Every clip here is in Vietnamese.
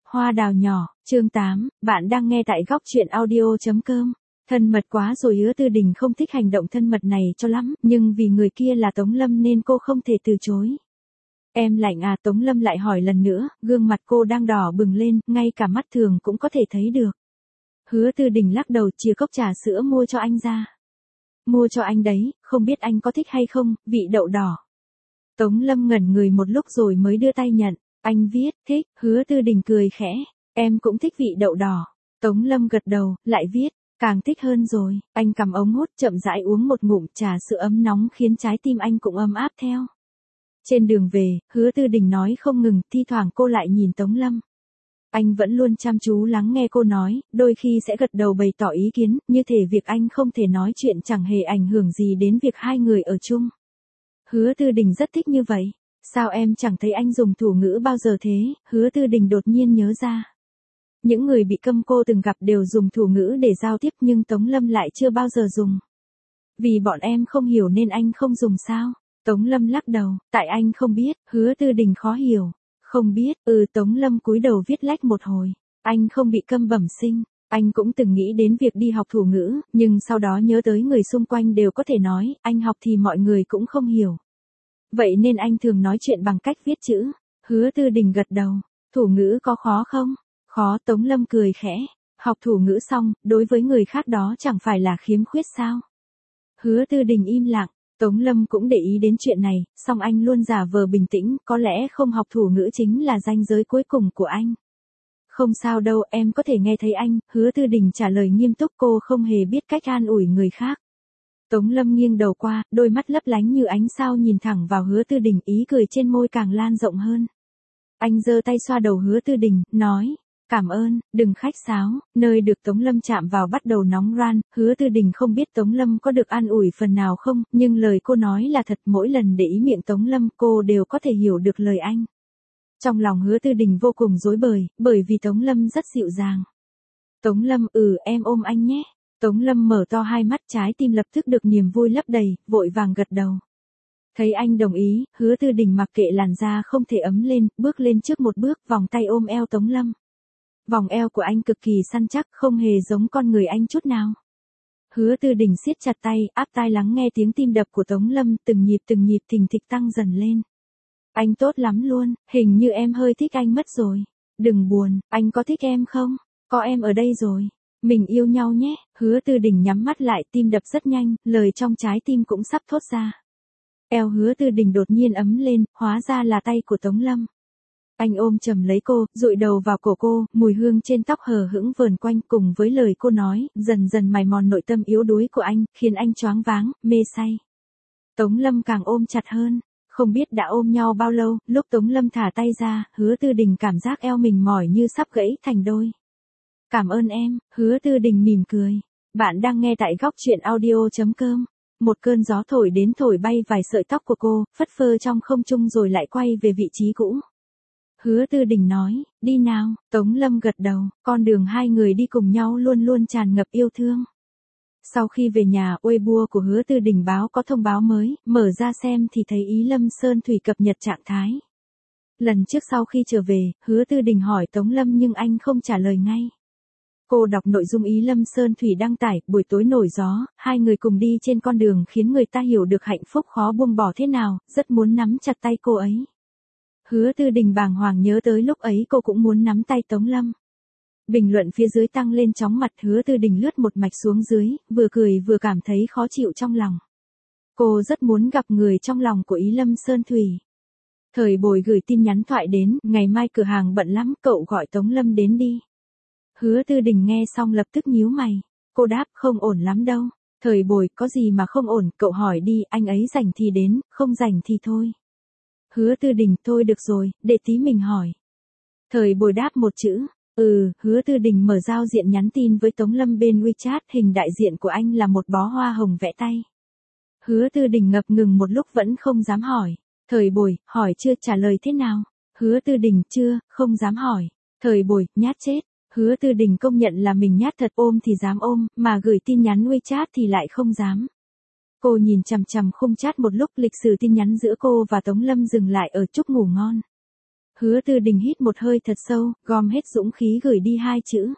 Hoa đào nhỏ, chương 8, bạn đang nghe tại góc truyện audio.com. Thân mật quá rồi. Hứa Tư Đình không thích hành động thân mật này cho lắm, nhưng vì người kia là Tống Lâm nên cô không thể từ chối. Em lạnh à? Tống Lâm lại hỏi lần nữa, gương mặt cô đang đỏ bừng lên, ngay cả mắt thường cũng có thể thấy được. Hứa Tư Đình lắc đầu, chia cốc trà sữa mua cho anh ra. Mua cho anh đấy, không biết anh có thích hay không, vị đậu đỏ. Tống Lâm ngẩn người một lúc rồi mới đưa tay nhận. Anh viết, thích. Hứa Tư Đình cười khẽ, em cũng thích vị đậu đỏ. Tống Lâm gật đầu, lại viết, càng thích hơn rồi. Anh cầm ống hút chậm rãi uống một ngụm trà sữa ấm nóng khiến trái tim anh cũng ấm áp theo. Trên đường về, Hứa Tư Đình nói không ngừng, thi thoảng cô lại nhìn Tống Lâm. Anh vẫn luôn chăm chú lắng nghe cô nói, đôi khi sẽ gật đầu bày tỏ ý kiến, như thể việc anh không thể nói chuyện chẳng hề ảnh hưởng gì đến việc hai người ở chung. Hứa Tư Đình rất thích như vậy. Sao em chẳng thấy anh dùng thủ ngữ bao giờ thế? Hứa Tư Đình đột nhiên nhớ ra. Những người bị câm cô từng gặp đều dùng thủ ngữ để giao tiếp nhưng Tống Lâm lại chưa bao giờ dùng. Vì bọn em không hiểu nên anh không dùng sao? Tống Lâm lắc đầu, tại anh không biết. Hứa Tư Đình khó hiểu. Không biết. Tống Lâm cúi đầu viết lách một hồi. Anh không bị câm bẩm sinh. Anh cũng từng nghĩ đến việc đi học thủ ngữ, nhưng sau đó nhớ tới người xung quanh đều có thể nói, anh học thì mọi người cũng không hiểu. Vậy nên anh thường nói chuyện bằng cách viết chữ. Hứa Tư Đình gật đầu. Thủ ngữ có khó không? Khó. Tống Lâm cười khẽ. Học thủ ngữ xong, đối với người khác đó chẳng phải là khiếm khuyết sao? Hứa Tư Đình im lặng. Tống Lâm cũng để ý đến chuyện này, song anh luôn giả vờ bình tĩnh, có lẽ không học thủ ngữ chính là ranh giới cuối cùng của anh. Không sao đâu, em có thể nghe thấy anh. Hứa Tư Đình trả lời nghiêm túc, cô không hề biết cách an ủi người khác. Tống Lâm nghiêng đầu qua, đôi mắt lấp lánh như ánh sao nhìn thẳng vào Hứa Tư Đình, ý cười trên môi càng lan rộng hơn. Anh giơ tay xoa đầu Hứa Tư Đình, nói, cảm ơn, đừng khách sáo. Nơi được Tống Lâm chạm vào bắt đầu nóng ran. Hứa Tư Đình không biết Tống Lâm có được an ủi phần nào không, nhưng lời cô nói là thật. Mỗi lần để ý miệng Tống Lâm cô đều có thể hiểu được lời anh. Trong lòng Hứa Tư Đình vô cùng rối bời, bởi vì Tống Lâm rất dịu dàng. Tống Lâm, em ôm anh nhé. Tống Lâm mở to hai mắt, trái tim lập tức được niềm vui lấp đầy, vội vàng gật đầu. Thấy anh đồng ý, Hứa Tư Đình mặc kệ làn da không thể ấm lên, bước lên trước một bước, vòng tay ôm eo Tống Lâm. Vòng eo của anh cực kỳ săn chắc, không hề giống con người anh chút nào. Hứa Tư Đình siết chặt tay, áp tai lắng nghe tiếng tim đập của Tống Lâm, từng nhịp thình thịch tăng dần lên. Anh tốt lắm luôn, hình như em hơi thích anh mất rồi. Đừng buồn, anh có thích em không? Có em ở đây rồi. Mình yêu nhau nhé. Hứa Tư Đình nhắm mắt lại, tim đập rất nhanh, lời trong trái tim cũng sắp thốt ra. Eo Hứa Tư Đình đột nhiên ấm lên, hóa ra là tay của Tống Lâm. Anh ôm chầm lấy cô, dụi đầu vào cổ cô, mùi hương trên tóc hờ hững vờn quanh cùng với lời cô nói, dần dần mài mòn nội tâm yếu đuối của anh, khiến anh choáng váng, mê say. Tống Lâm càng ôm chặt hơn. Không biết đã ôm nhau bao lâu, lúc Tống Lâm thả tay ra, Hứa Tư Đình cảm giác eo mình mỏi như sắp gãy thành đôi. Cảm ơn em. Hứa Tư Đình mỉm cười. Bạn đang nghe tại góc truyện audio.com. Một cơn gió thổi đến thổi bay vài sợi tóc của cô, phất phơ trong không trung rồi lại quay về vị trí cũ. Hứa Tư Đình nói, đi nào. Tống Lâm gật đầu, con đường hai người đi cùng nhau luôn luôn tràn ngập yêu thương. Sau khi về nhà, Weibo của Hứa Tư Đình báo có thông báo mới, mở ra xem thì thấy Ý Lâm Sơn Thủy cập nhật trạng thái. Lần trước sau khi trở về, Hứa Tư Đình hỏi Tống Lâm nhưng anh không trả lời ngay. Cô đọc nội dung Ý Lâm Sơn Thủy đăng tải, buổi tối nổi gió, hai người cùng đi trên con đường khiến người ta hiểu được hạnh phúc khó buông bỏ thế nào, rất muốn nắm chặt tay cô ấy. Hứa Tư Đình bàng hoàng nhớ tới lúc ấy cô cũng muốn nắm tay Tống Lâm. Bình luận phía dưới tăng lên chóng mặt. Hứa Tư Đình lướt một mạch xuống dưới, vừa cười vừa cảm thấy khó chịu trong lòng. Cô rất muốn gặp người trong lòng của Ý Lâm Sơn Thủy. Thời Bồi gửi tin nhắn thoại đến, ngày mai cửa hàng bận lắm, cậu gọi Tống Lâm đến đi. Hứa Tư Đình nghe xong lập tức nhíu mày. Cô đáp, không ổn lắm đâu. Thời Bồi, có gì mà không ổn, cậu hỏi đi, anh ấy rảnh thì đến, không rảnh thì thôi. Hứa Tư Đình, thôi được rồi, để tí mình hỏi. Thời Bồi đáp một chữ. Hứa Tư Đình mở giao diện nhắn tin với Tống Lâm bên WeChat, hình đại diện của anh là một bó hoa hồng vẽ tay. Hứa Tư Đình ngập ngừng một lúc vẫn không dám hỏi. Thời Bồi, hỏi chưa, trả lời thế nào? Hứa Tư Đình, chưa, không dám hỏi. Thời Bồi, nhát chết. Hứa Tư Đình công nhận là mình nhát thật, ôm thì dám ôm, mà gửi tin nhắn WeChat thì lại không dám. Cô nhìn chằm chằm khung chat một lúc, lịch sử tin nhắn giữa cô và Tống Lâm dừng lại ở chúc ngủ ngon. Hứa Tư Đình hít một hơi thật sâu, gom hết dũng khí gửi đi 2 chữ.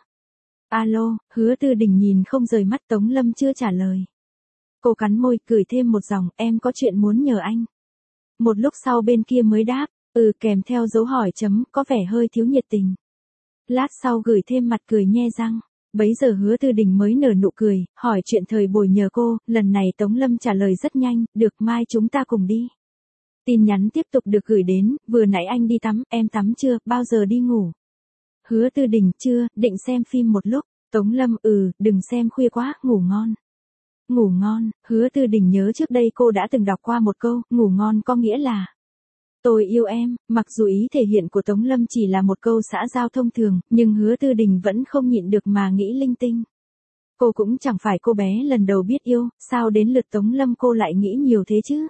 Alo, Hứa Tư Đình nhìn không rời mắt Tống Lâm chưa trả lời. Cô cắn môi, gửi thêm một dòng, em có chuyện muốn nhờ anh. Một lúc sau bên kia mới đáp, kèm theo dấu hỏi chấm, có vẻ hơi thiếu nhiệt tình. Lát sau gửi thêm mặt cười nhe răng. Bấy giờ Hứa Tư Đình mới nở nụ cười, hỏi chuyện thời buổi nhờ cô, lần này Tống Lâm trả lời rất nhanh, được mai chúng ta cùng đi. Tin nhắn tiếp tục được gửi đến, vừa nãy anh đi tắm, em tắm chưa, bao giờ đi ngủ? Hứa Tư Đình, chưa, định xem phim một lúc. Tống Lâm, đừng xem khuya quá, ngủ ngon. Ngủ ngon, Hứa Tư Đình nhớ trước đây cô đã từng đọc qua một câu, ngủ ngon có nghĩa là tôi yêu em, mặc dù ý thể hiện của Tống Lâm chỉ là một câu xã giao thông thường, nhưng Hứa Tư Đình vẫn không nhịn được mà nghĩ linh tinh. Cô cũng chẳng phải cô bé lần đầu biết yêu, sao đến lượt Tống Lâm cô lại nghĩ nhiều thế chứ?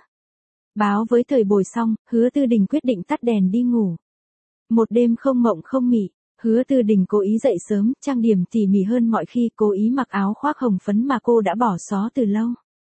Báo với thời buổi xong, Hứa Tư Đình quyết định tắt đèn đi ngủ. Một đêm không mộng không mị, Hứa Tư Đình cố ý dậy sớm, trang điểm tỉ mỉ hơn mọi khi, cố ý mặc áo khoác hồng phấn mà cô đã bỏ xó từ lâu.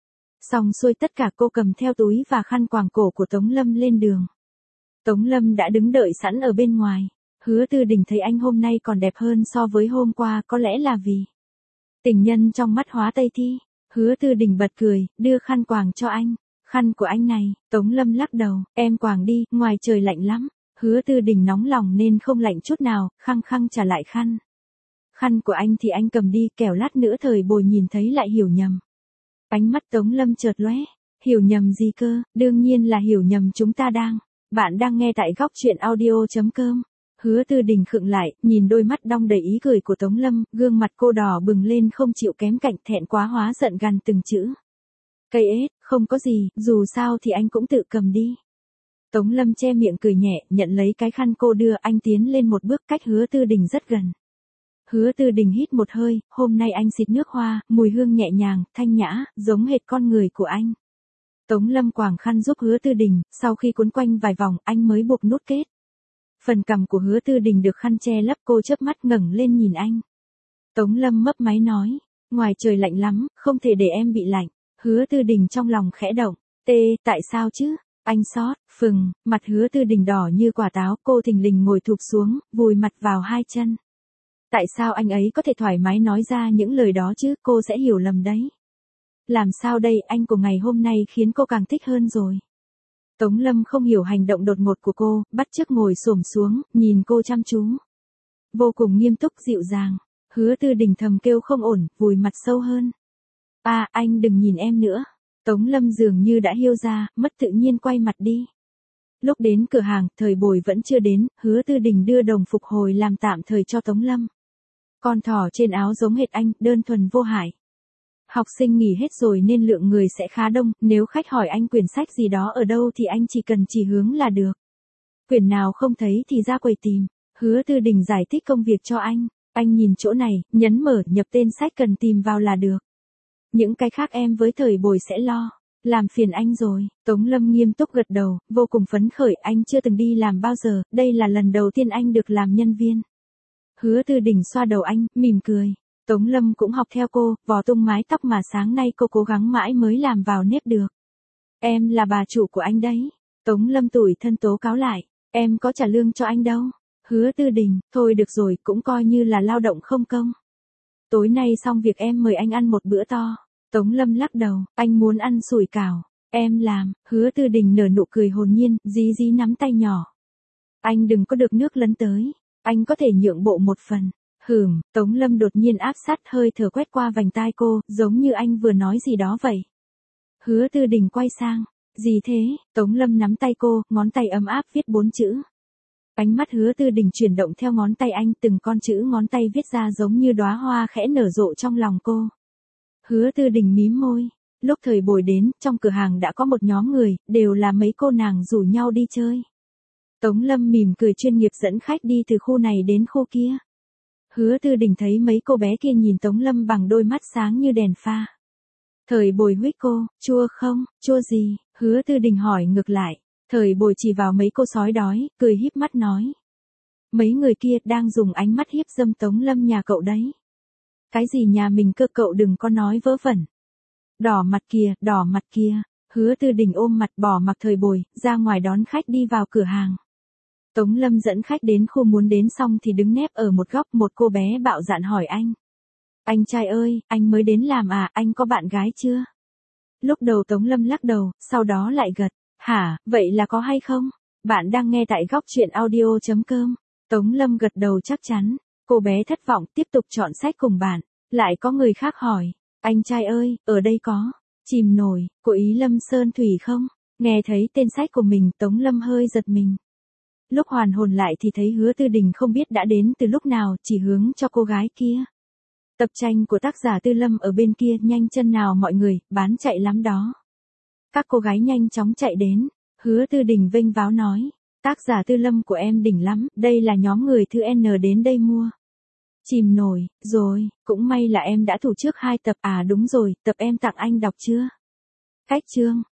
Xong xuôi tất cả cô cầm theo túi và khăn quàng cổ của Tống Lâm lên đường. Tống Lâm đã đứng đợi sẵn ở bên ngoài. Hứa Tư Đình thấy anh hôm nay còn đẹp hơn so với hôm qua, có lẽ là vì tình nhân trong mắt hóa Tây Thi. Hứa Tư Đình bật cười, đưa khăn quàng cho anh. Khăn của anh này, Tống Lâm lắc đầu, em quàng đi, ngoài trời lạnh lắm. Hứa Tư Đình nóng lòng nên không lạnh chút nào, khăng khăng trả lại khăn. Khăn của anh thì anh cầm đi, kẻo lát nữa thời buổi nhìn thấy lại hiểu nhầm. Ánh mắt Tống Lâm chợt lóe, hiểu nhầm gì cơ, đương nhiên là hiểu nhầm chúng ta Bạn đang nghe tại góc truyện audio.com. Hứa Tư Đình khựng lại, nhìn đôi mắt đong đầy ý cười của Tống Lâm, gương mặt cô đỏ bừng lên không chịu kém cạnh, thẹn quá hóa giận gằn từng chữ. Cây ết, không có gì, dù sao thì anh cũng tự cầm đi. Tống Lâm che miệng cười nhẹ, nhận lấy cái khăn cô đưa, anh tiến lên một bước cách Hứa Tư Đình rất gần. Hứa Tư Đình hít một hơi, hôm nay anh xịt nước hoa, mùi hương nhẹ nhàng, thanh nhã, giống hệt con người của anh. Tống Lâm quàng khăn giúp Hứa Tư Đình, sau khi cuốn quanh vài vòng, anh mới buộc nút kết. Phần cằm của Hứa Tư Đình được khăn che lấp, cô chớp mắt ngẩng lên nhìn anh. Tống Lâm mấp máy nói, ngoài trời lạnh lắm, không thể để em bị lạnh. Hứa Tư Đình trong lòng khẽ động, tại sao chứ? Anh xót, phừng, mặt Hứa Tư Đình đỏ như quả táo, cô thình lình ngồi thụp xuống, vùi mặt vào hai chân. Tại sao anh ấy có thể thoải mái nói ra những lời đó chứ, cô sẽ hiểu lầm đấy. Làm sao đây, anh của ngày hôm nay khiến cô càng thích hơn rồi. Tống Lâm không hiểu hành động đột ngột của cô, bắt chước ngồi xổm xuống, nhìn cô chăm chú. Vô cùng nghiêm túc dịu dàng, Hứa Tư Đình thầm kêu không ổn, vùi mặt sâu hơn. Anh đừng nhìn em nữa. Tống Lâm dường như đã hiu ra, mất tự nhiên quay mặt đi. Lúc đến cửa hàng, thời buổi vẫn chưa đến, Hứa Tư Đình đưa đồng phục hồi làm tạm thời cho Tống Lâm. Con thỏ trên áo giống hệt anh, đơn thuần vô hại. Học sinh nghỉ hết rồi nên lượng người sẽ khá đông, nếu khách hỏi anh quyển sách gì đó ở đâu thì anh chỉ cần chỉ hướng là được. Quyển nào không thấy thì ra quầy tìm. Hứa Tư Đình giải thích công việc cho anh nhìn chỗ này, nhấn mở, nhập tên sách cần tìm vào là được. Những cái khác em với thời buổi sẽ lo. Làm phiền anh rồi. Tống Lâm nghiêm túc gật đầu, vô cùng phấn khởi, anh chưa từng đi làm bao giờ, đây là lần đầu tiên anh được làm nhân viên. Hứa Tư Đình xoa đầu anh, mỉm cười. Tống Lâm cũng học theo cô, vò tung mái tóc mà sáng nay cô cố gắng mãi mới làm vào nếp được. Em là bà chủ của anh đấy. Tống Lâm tủi thân tố cáo lại, em có trả lương cho anh đâu. Hứa Tư Đình, thôi được rồi, cũng coi như là lao động không công. Tối nay xong việc em mời anh ăn một bữa to. Tống Lâm lắc đầu, anh muốn ăn sủi cảo. Em làm. Hứa Tư Đình nở nụ cười hồn nhiên, dí nắm tay nhỏ. Anh đừng có được nước lấn tới. Anh có thể nhượng bộ một phần. Tống Lâm đột nhiên áp sát, hơi thở quét qua vành tai cô, giống như anh vừa nói gì đó vậy. Hứa Tư Đình quay sang. Gì thế? Tống Lâm nắm tay cô, ngón tay ấm áp viết 4 chữ. Ánh mắt Hứa Tư Đình chuyển động theo ngón tay anh, từng con chữ ngón tay viết ra giống như đóa hoa khẽ nở rộ trong lòng cô. Hứa Tư Đình mím môi. Lúc thời buổi đến, trong cửa hàng đã có một nhóm người, đều là mấy cô nàng rủ nhau đi chơi. Tống Lâm mỉm cười chuyên nghiệp dẫn khách đi từ khu này đến khu kia. Hứa Tư Đình thấy mấy cô bé kia nhìn Tống Lâm bằng đôi mắt sáng như đèn pha. Thời buổi huých cô, chua không, chua gì? Hứa Tư Đình hỏi ngược lại. Thời buổi chỉ vào mấy cô sói đói, cười híp mắt nói. Mấy người kia đang dùng ánh mắt hiếp dâm Tống Lâm nhà cậu đấy. Cái gì nhà mình cơ, cậu đừng có nói vớ vẩn. Đỏ mặt kia. Hứa Tư Đình ôm mặt bỏ mặc thời buổi, ra ngoài đón khách đi vào cửa hàng. Tống Lâm dẫn khách đến khu muốn đến xong thì đứng nép ở một góc, một cô bé bạo dạn hỏi anh. Anh trai ơi, anh mới đến làm à, anh có bạn gái chưa? Lúc đầu Tống Lâm lắc đầu, sau đó lại gật. Hả, vậy là có hay không? Bạn đang nghe tại góc chuyện audio.com. Tống Lâm gật đầu chắc chắn. Cô bé thất vọng tiếp tục chọn sách cùng bạn. Lại có người khác hỏi. Anh trai ơi, ở đây có chìm nổi của Ý Lâm Sơn Thủy không? Nghe thấy tên sách của mình, Tống Lâm hơi giật mình. Lúc hoàn hồn lại thì thấy Hứa Tư Đình không biết đã đến từ lúc nào, chỉ hướng cho cô gái kia. Tập tranh của tác giả Tư Lâm ở bên kia, nhanh chân nào mọi người, bán chạy lắm đó. Các cô gái nhanh chóng chạy đến. Hứa Tư Đình vênh váo nói. Tác giả Tư Lâm của em đỉnh lắm, đây là nhóm người thứ N đến đây mua. Chìm nổi, rồi, cũng may là em đã thủ trước 2 tập, à đúng rồi, tập em tặng anh đọc chưa? Cách chương.